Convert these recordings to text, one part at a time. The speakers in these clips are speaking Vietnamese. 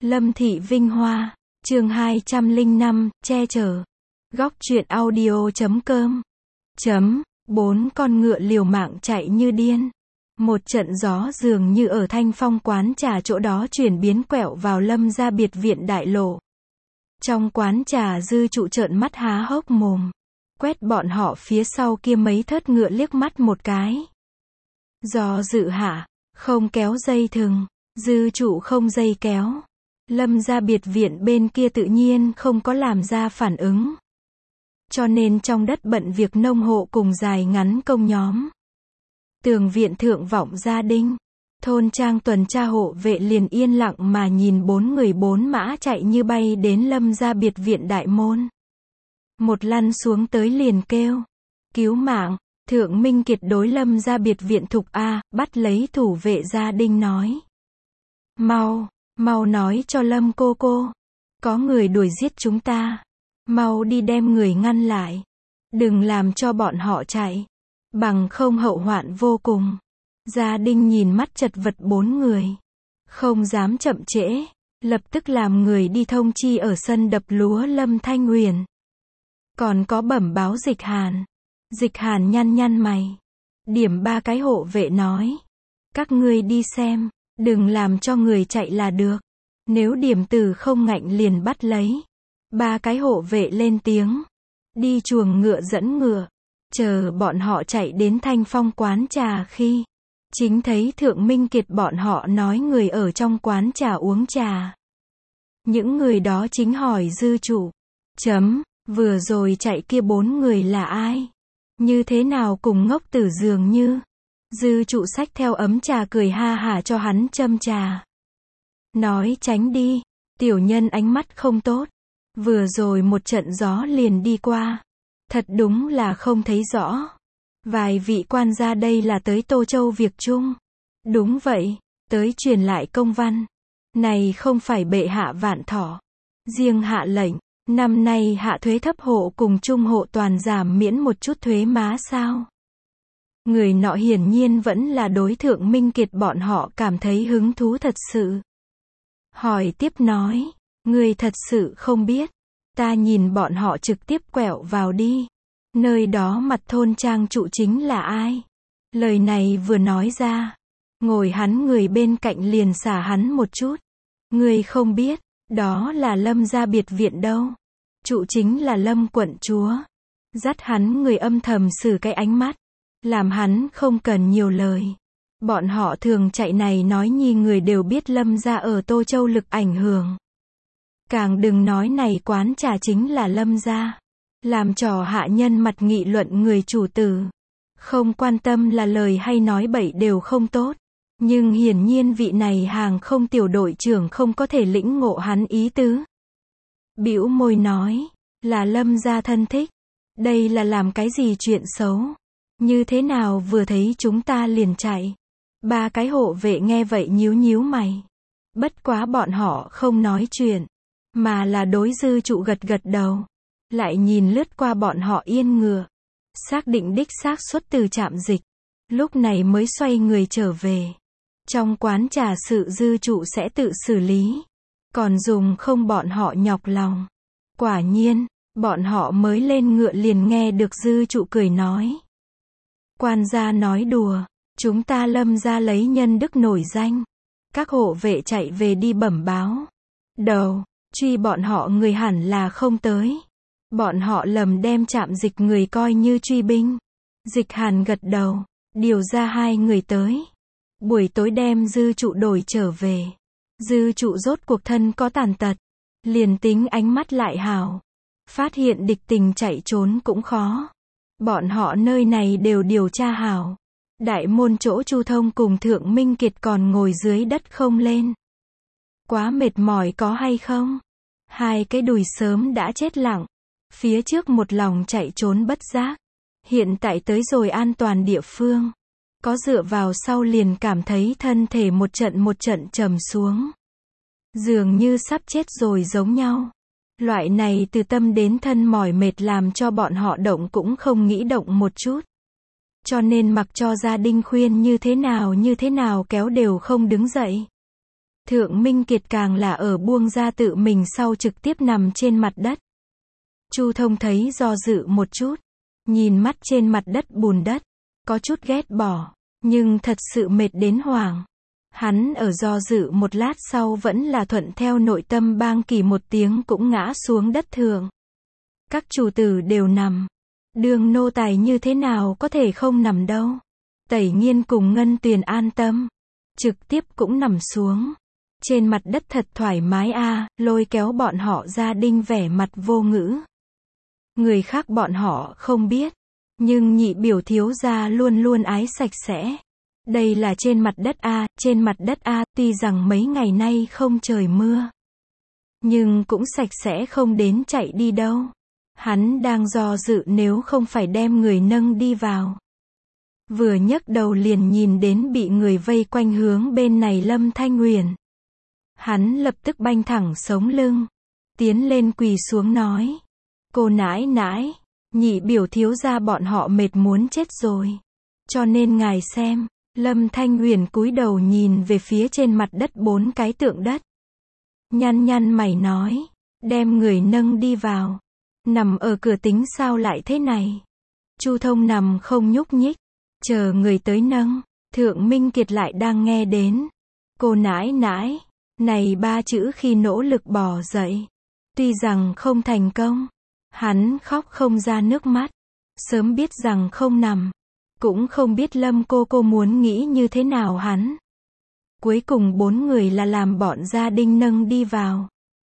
Lâm Thị Vinh Hoa, chương 205, che chở. Góc truyện audio.com. Bốn con ngựa liều mạng chạy như điên. Một trận gió dường như ở Thanh Phong quán trà chỗ đó chuyển biến quẹo vào Lâm gia biệt viện đại lộ. Trong quán trà Dư Trụ trợn mắt há hốc mồm, quét bọn họ phía sau kia mấy thớt ngựa liếc mắt một cái. Do dự hạ, không kéo dây thừng, Dư Trụ không dây kéo. Lâm gia biệt viện bên kia tự nhiên không có làm ra phản ứng. Cho nên trong đất bận việc nông hộ cùng dài ngắn công nhóm. Tường viện thượng vọng gia đình, thôn trang tuần tra hộ vệ liền yên lặng mà nhìn bốn người bốn mã chạy như bay đến Lâm gia biệt viện đại môn. Một lăn xuống tới liền kêu, cứu mạng. Thượng Minh Kiệt đối Lâm gia biệt viện Thục A, bắt lấy thủ vệ gia đình nói. Mau nói cho Lâm cô, có người đuổi giết chúng ta. Mau đi đem người ngăn lại. Đừng làm cho bọn họ chạy. Bằng không hậu hoạn vô cùng. Gia đình nhìn mắt chật vật bốn người. Không dám chậm trễ. Lập tức làm người đi thông chi ở sân đập lúa Lâm Thanh Huyền. Còn có bẩm báo Dịch Hàn. Dịch Hàn nhăn mày. Điểm ba cái hộ vệ nói. Các ngươi đi xem. Đừng làm cho người chạy là được. Nếu điểm từ không ngạnh liền bắt lấy. Ba cái hộ vệ lên tiếng. Đi chuồng ngựa dẫn ngựa. Chờ bọn họ chạy đến Thanh Phong quán trà khi. Chính thấy Thượng Minh Kiệt bọn họ nói người ở trong quán trà uống trà. Những người đó chính hỏi Dư Trụ. Vừa rồi chạy kia bốn người là ai? Như thế nào cùng ngốc tử dường như? Dư Trụ xách theo ấm trà cười ha hả cho hắn châm trà. Nói tránh đi. Tiểu nhân ánh mắt không tốt. Vừa rồi một trận gió liền đi qua. Thật đúng là không thấy rõ. Vài vị quan gia đây là tới Tô Châu việc chung. Đúng vậy, tới truyền lại công văn. Này không phải bệ hạ vạn thọ. Riêng hạ lệnh, năm nay hạ thuế thấp hộ cùng trung hộ toàn giảm miễn một chút thuế má sao? Người nọ hiển nhiên vẫn là đối Thượng Minh Kiệt bọn họ cảm thấy hứng thú thật sự. Hỏi tiếp nói, người thật sự không biết. Ta nhìn bọn họ trực tiếp quẹo vào đi. Nơi đó mặt thôn trang trụ chính là ai? Lời này vừa nói ra. Ngồi hắn người bên cạnh liền xả hắn một chút. Người không biết, đó là Lâm gia biệt viện đâu. Trụ chính là Lâm quận chúa. Dắt hắn người âm thầm xử cái ánh mắt. Làm hắn không cần nhiều lời. Bọn họ thường chạy này nói nhi người đều biết Lâm gia ở Tô Châu lực ảnh hưởng. Càng đừng nói này quán trà chính là Lâm gia. Làm trò hạ nhân mặt nghị luận người chủ tử. Không quan tâm là lời hay nói bậy đều không tốt. Nhưng hiển nhiên vị này hàng không tiểu đội trưởng không có thể lĩnh ngộ hắn ý tứ. Bĩu môi nói, là Lâm gia thân thích. Đây là làm cái gì chuyện xấu? Như thế nào vừa thấy chúng ta liền chạy? Ba cái hộ vệ nghe vậy nhíu mày. Bất quá bọn họ không nói chuyện. Mà là đối Dư Trụ gật đầu. Lại nhìn lướt qua bọn họ yên ngựa. Xác định đích xác xuất từ trạm dịch. Lúc này mới xoay người trở về. Trong quán trà sự Dư Trụ sẽ tự xử lý. Còn dùng không bọn họ nhọc lòng. Quả nhiên, bọn họ mới lên ngựa liền nghe được Dư Trụ cười nói. Quan gia nói đùa. Chúng ta Lâm gia lấy nhân đức nổi danh. Các hộ vệ chạy về đi bẩm báo. Truy bọn họ người hẳn là không tới. Bọn họ lầm đem trạm dịch người coi như truy binh. Dịch Hàn gật đầu, điều ra hai người tới. Buổi tối đem Dư Trụ đổi trở về. Dư Trụ rốt cuộc thân có tàn tật. Liền tính ánh mắt lại hảo. Phát hiện địch tình chạy trốn cũng khó. Bọn họ nơi này đều điều tra hảo. Đại môn chỗ Chu Thông cùng Thượng Minh Kiệt còn ngồi dưới đất không lên. Quá mệt mỏi có hay không? Hai cái đùi sớm đã chết lặng. Phía trước một lòng chạy trốn bất giác. Hiện tại tới rồi an toàn địa phương. Có dựa vào sau liền cảm thấy thân thể một trận trầm xuống. Dường như sắp chết rồi giống nhau. Loại này từ tâm đến thân mỏi mệt làm cho bọn họ động cũng không nghĩ động một chút. Cho nên mặc cho gia đình khuyên như thế nào kéo đều không đứng dậy. Thượng Minh Kiệt càng là ở buông ra tự mình sau trực tiếp nằm trên mặt đất. Chu Thông thấy do dự một chút, nhìn mắt trên mặt đất bùn đất, có chút ghét bỏ, nhưng thật sự mệt đến hoảng. Hắn ở do dự một lát sau vẫn là thuận theo nội tâm bang kỳ một tiếng cũng ngã xuống đất thượng. Các chủ tử đều nằm. Đường nô tài như thế nào có thể không nằm đâu. Tẩy Nghiên cùng Ngân Tuyền an tâm. Trực tiếp cũng nằm xuống. Trên mặt đất thật thoải mái a, lôi kéo bọn họ gia đình vẻ mặt vô ngữ. Người khác bọn họ không biết. Nhưng nhị biểu thiếu gia luôn luôn ái sạch sẽ. Đây là trên mặt đất a, trên mặt đất a, tuy rằng mấy ngày nay không trời mưa. Nhưng cũng sạch sẽ không đến chạy đi đâu. Hắn đang do dự nếu không phải đem người nâng đi vào. Vừa nhấc đầu liền nhìn đến bị người vây quanh hướng bên này Lâm Thanh Uyển. Hắn lập tức banh thẳng sống lưng. Tiến lên quỳ xuống nói. Cô nãi nãi, nhị biểu thiếu gia bọn họ mệt muốn chết rồi. Cho nên ngài xem. Lâm Thanh Uyển cúi đầu nhìn về phía trên mặt đất 4 cái tượng đất. Nhăn nhăn mày nói. Đem người nâng đi vào. Nằm ở cửa tính sao lại thế này. Chu Thông nằm không nhúc nhích. Chờ người tới nâng. Thượng Minh Kiệt lại đang nghe đến. Cô nãi nãi. Này 3 chữ khi nỗ lực bò dậy. Tuy rằng không thành công. Hắn khóc không ra nước mắt. Sớm biết rằng không nằm. Cũng không biết Lâm cô muốn nghĩ như thế nào hắn. Cuối cùng 4 người là làm bọn gia đình nâng đi vào.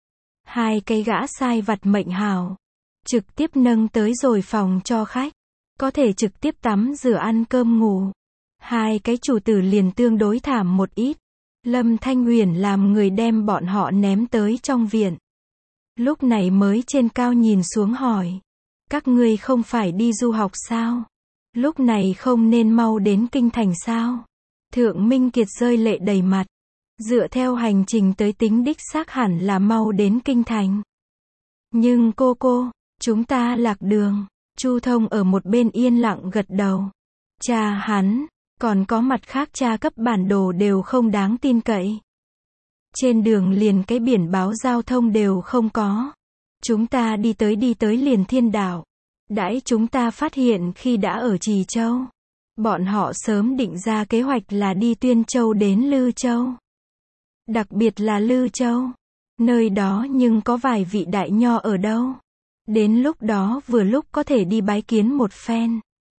2 cái gã sai vặt mệnh hào. Trực tiếp nâng tới rồi phòng cho khách. Có thể trực tiếp tắm rửa ăn cơm ngủ. 2 cái chủ tử liền tương đối thảm một ít. Lâm Thanh Uyển làm người đem bọn họ ném tới trong viện. Lúc này mới trên cao nhìn xuống hỏi. Các ngươi không phải đi du học sao? Lúc này không nên mau đến kinh thành sao? Thượng Minh Kiệt rơi lệ đầy mặt. Dựa theo hành trình tới tính đích xác hẳn là mau đến kinh thành. Nhưng cô, chúng ta lạc đường. Chu Thông ở một bên yên lặng gật đầu. Cha hắn, còn có mặt khác cha cấp bản đồ đều không đáng tin cậy. Trên đường liền cái biển báo giao thông đều không có. Chúng ta đi tới liền Thiên Đảo. Đãi chúng ta phát hiện khi đã ở Trì Châu. Bọn họ sớm định ra kế hoạch là đi Tuyên Châu đến Lư Châu. Đặc biệt là Lư Châu. Nơi đó nhưng có vài vị đại nho ở đâu. Đến lúc đó vừa lúc có thể đi bái kiến một phen.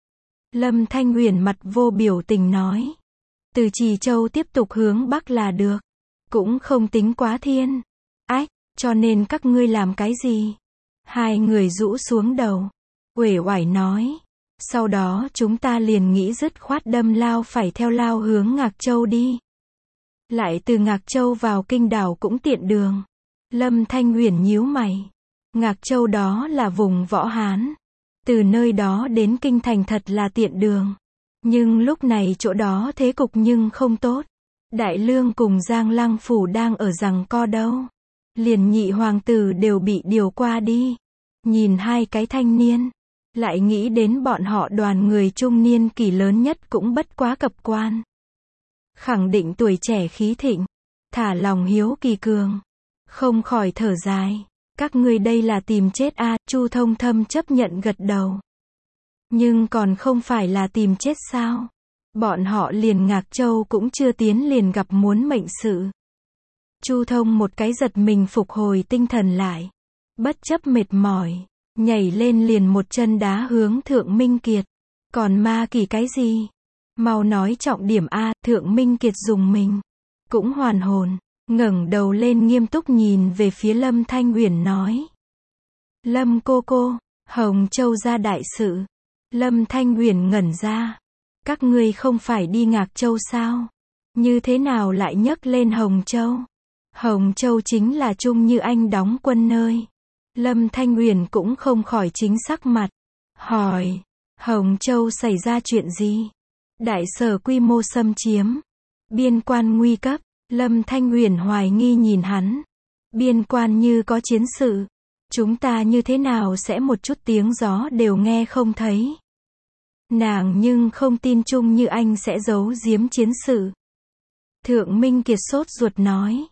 Lâm Thanh Uyển mặt vô biểu tình nói. Từ Trì Châu tiếp tục hướng Bắc là được. Cũng không tính quá thiên. Ách, cho nên các ngươi làm cái gì? 2 người rũ xuống đầu. Uể oải nói. Sau đó chúng ta liền nghĩ dứt khoát đâm lao phải theo lao hướng Ngạc Châu đi. Lại từ Ngạc Châu vào Kinh Đảo cũng tiện đường. Lâm Thanh Uyển nhíu mày. Ngạc Châu đó là vùng Võ Hán. Từ nơi đó đến Kinh Thành thật là tiện đường. Nhưng lúc này chỗ đó thế cục nhưng không tốt. Đại Lương cùng Giang Lăng Phủ đang ở giằng co đâu. Liền nhị hoàng tử đều bị điều qua đi. Nhìn 2 cái thanh niên. Lại nghĩ đến bọn họ đoàn người trung niên kỷ lớn nhất cũng bất quá cập quan. Khẳng định tuổi trẻ khí thịnh. Thả lòng hiếu kỳ cường. Không khỏi thở dài. Các ngươi đây là tìm chết a. Chu Thông thâm chấp nhận gật đầu. Nhưng còn không phải là tìm chết sao? Bọn họ liền Ngạc Châu cũng chưa tiến liền gặp muốn mệnh sự. Chu Thông một cái giật mình phục hồi tinh thần lại. Bất chấp mệt mỏi. Nhảy lên liền một chân đá hướng Thượng Minh Kiệt. Còn ma kỳ cái gì? Mau nói trọng điểm a. Thượng Minh Kiệt dùng mình. Cũng hoàn hồn. Ngẩng đầu lên nghiêm túc nhìn về phía Lâm Thanh Uyển nói. Lâm cô, Hồng Châu ra đại sự. Lâm Thanh Uyển ngẩn ra. Các ngươi không phải đi Ngạc Châu sao? Như thế nào lại nhấc lên Hồng Châu? Hồng Châu chính là Trung Như Anh đóng quân nơi. Lâm Thanh Uyển cũng không khỏi chính sắc mặt. Hỏi, Hồng Châu xảy ra chuyện gì? Đại sở quy mô xâm chiếm. Biên quan nguy cấp. Lâm Thanh Uyển hoài nghi nhìn hắn. Biên quan như có chiến sự. Chúng ta như thế nào sẽ một chút tiếng gió đều nghe không thấy. Nàng nhưng không tin Trung Như Anh sẽ giấu giếm chiến sự. Thượng Minh Kiệt sốt ruột nói.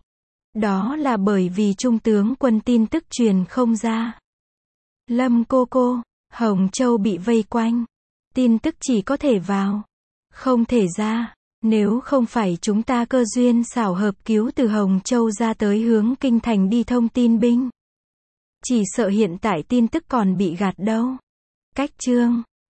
Đó là bởi vì trung tướng quân tin tức truyền không ra. Lâm cô, Hồng Châu bị vây quanh. Tin tức chỉ có thể vào, không thể ra. Nếu không phải chúng ta cơ duyên xảo hợp cứu từ Hồng Châu ra tới hướng kinh thành đi thông tin binh. Chỉ sợ hiện tại tin tức còn bị gạt đâu. Cách chương